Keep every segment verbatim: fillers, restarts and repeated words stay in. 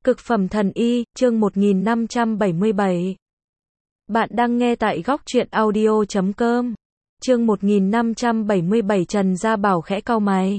Cực phẩm thần y, chương một nghìn năm trăm bảy mươi bảy. Bạn đang nghe tại góc truyện audio chấm com. Chương một nghìn năm trăm bảy mươi bảy. Trần Gia Bảo khẽ cau mày.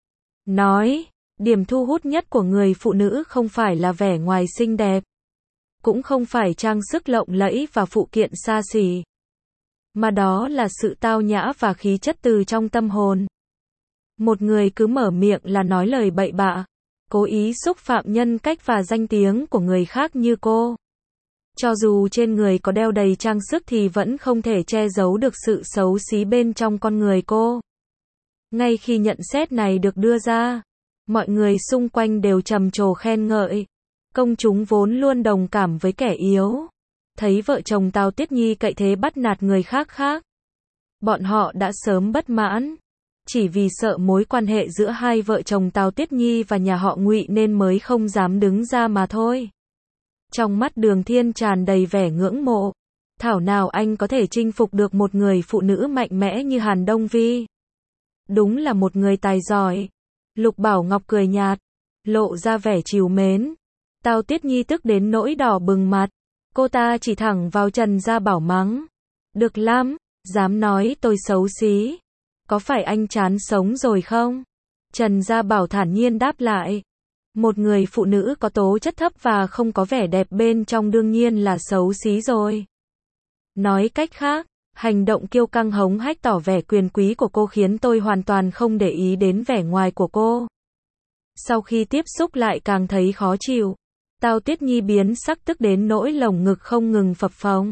Nói, điểm thu hút nhất của người phụ nữ không phải là vẻ ngoài xinh đẹp, cũng không phải trang sức lộng lẫy và phụ kiện xa xỉ, mà đó là sự tao nhã và khí chất từ trong tâm hồn. Một người cứ mở miệng là nói lời bậy bạ, cố ý xúc phạm nhân cách và danh tiếng của người khác như cô. Cho dù trên người có đeo đầy trang sức thì vẫn không thể che giấu được sự xấu xí bên trong con người cô. Ngay khi nhận xét này được đưa ra, mọi người xung quanh đều trầm trồ khen ngợi. Công chúng vốn luôn đồng cảm với kẻ yếu, thấy vợ chồng Tào Tiết Nhi cậy thế bắt nạt người khác khác, bọn họ đã sớm bất mãn. Chỉ vì sợ mối quan hệ giữa hai vợ chồng Tào Tiết Nhi và nhà họ Ngụy nên mới không dám đứng ra mà thôi. Trong mắt Đường Thiên tràn đầy vẻ ngưỡng mộ. Thảo nào anh có thể chinh phục được một người phụ nữ mạnh mẽ như Hàn Đông Vi. Đúng là một người tài giỏi. Lục Bảo Ngọc cười nhạt, lộ ra vẻ trìu mến. Tào Tiết Nhi tức đến nỗi đỏ bừng mặt. Cô ta chỉ thẳng vào Trần Gia Bảo mắng. Được lắm, dám nói tôi xấu xí. Có phải anh chán sống rồi không? Trần Gia Bảo thản nhiên đáp lại. Một người phụ nữ có tố chất thấp và không có vẻ đẹp bên trong đương nhiên là xấu xí rồi. Nói cách khác, hành động kiêu căng hống hách tỏ vẻ quyền quý của cô khiến tôi hoàn toàn không để ý đến vẻ ngoài của cô. Sau khi tiếp xúc lại càng thấy khó chịu. Tào Tiết Nhi biến sắc tức đến nỗi lồng ngực không ngừng phập phồng.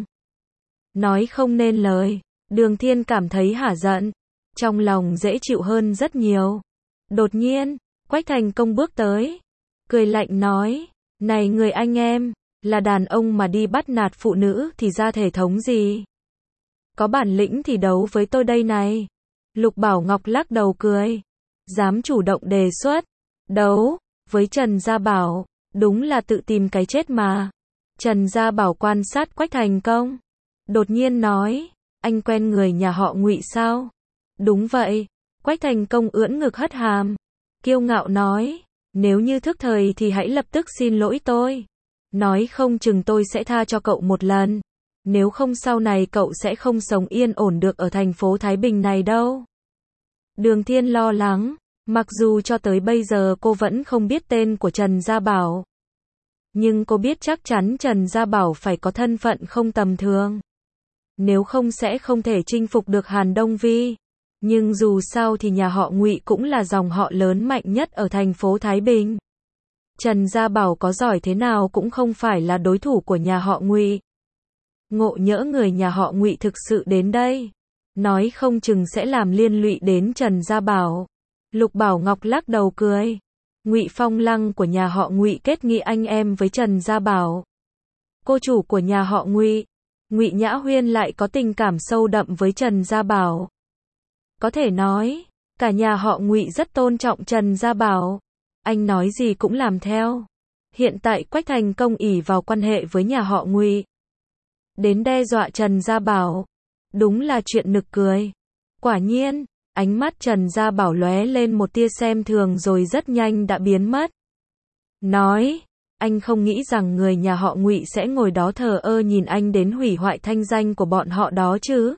Nói không nên lời, Đường Thiên cảm thấy hả giận. Trong lòng dễ chịu hơn rất nhiều. Đột nhiên, Quách Thành Công bước tới, cười lạnh nói, này người anh em, là đàn ông mà đi bắt nạt phụ nữ thì ra thể thống gì? Có bản lĩnh thì đấu với tôi đây này. Lục Bảo Ngọc lắc đầu cười, dám chủ động đề xuất, đấu, với Trần Gia Bảo, đúng là tự tìm cái chết mà. Trần Gia Bảo quan sát Quách Thành Công, đột nhiên nói, anh quen người nhà họ Ngụy sao? Đúng vậy. Quách Thành Công ưỡn ngực hất hàm, kiêu ngạo nói, nếu như thức thời thì hãy lập tức xin lỗi tôi. Nói không chừng tôi sẽ tha cho cậu một lần. Nếu không sau này cậu sẽ không sống yên ổn được ở thành phố Thái Bình này đâu. Đường Thiên lo lắng, mặc dù cho tới bây giờ cô vẫn không biết tên của Trần Gia Bảo. Nhưng cô biết chắc chắn Trần Gia Bảo phải có thân phận không tầm thường. Nếu không sẽ không thể chinh phục được Hàn Đông Vi. Nhưng dù sao thì nhà họ Ngụy cũng là dòng họ lớn mạnh nhất ở thành phố Thái Bình. Trần Gia Bảo có giỏi thế nào cũng không phải là đối thủ của nhà họ Ngụy. Ngộ nhỡ người nhà họ Ngụy thực sự đến đây, nói không chừng sẽ làm liên lụy đến Trần Gia Bảo. Lục Bảo Ngọc lắc đầu cười. Ngụy Phong Lăng của nhà họ Ngụy kết nghĩa anh em với Trần Gia Bảo. Cô chủ của nhà họ Ngụy, Ngụy Nhã Huyên lại có tình cảm sâu đậm với Trần Gia Bảo. Có thể nói, cả nhà họ Ngụy rất tôn trọng Trần Gia Bảo. Anh nói gì cũng làm theo. Hiện tại Quách Thành Công ỷ vào quan hệ với nhà họ Ngụy, đến đe dọa Trần Gia Bảo. Đúng là chuyện nực cười. Quả nhiên, ánh mắt Trần Gia Bảo lóe lên một tia xem thường rồi rất nhanh đã biến mất. Nói, anh không nghĩ rằng người nhà họ Ngụy sẽ ngồi đó thờ ơ nhìn anh đến hủy hoại thanh danh của bọn họ đó chứ?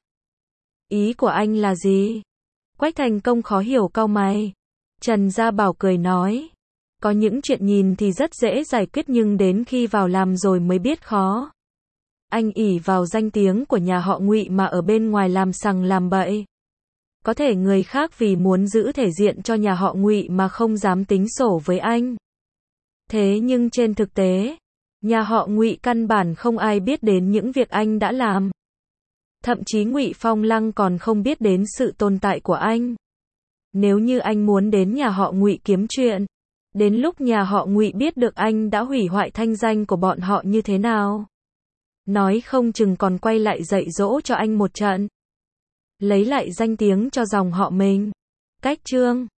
Ý của anh là gì? Quách Thành Công khó hiểu cau mày. Trần Gia Bảo cười nói, có những chuyện nhìn thì rất dễ giải quyết nhưng đến khi vào làm rồi mới biết khó. Anh ỷ vào danh tiếng của nhà họ Ngụy mà ở bên ngoài làm sằng làm bậy. Có thể người khác vì muốn giữ thể diện cho nhà họ Ngụy mà không dám tính sổ với anh. Thế nhưng trên thực tế, nhà họ Ngụy căn bản không ai biết đến những việc anh đã làm. Thậm chí Ngụy Phong Lăng còn không biết đến sự tồn tại của anh. Nếu như anh muốn đến nhà họ Ngụy kiếm chuyện, đến lúc nhà họ Ngụy biết được anh đã hủy hoại thanh danh của bọn họ như thế nào, nói không chừng còn quay lại dạy dỗ cho anh một trận, lấy lại danh tiếng cho dòng họ mình. Cách chương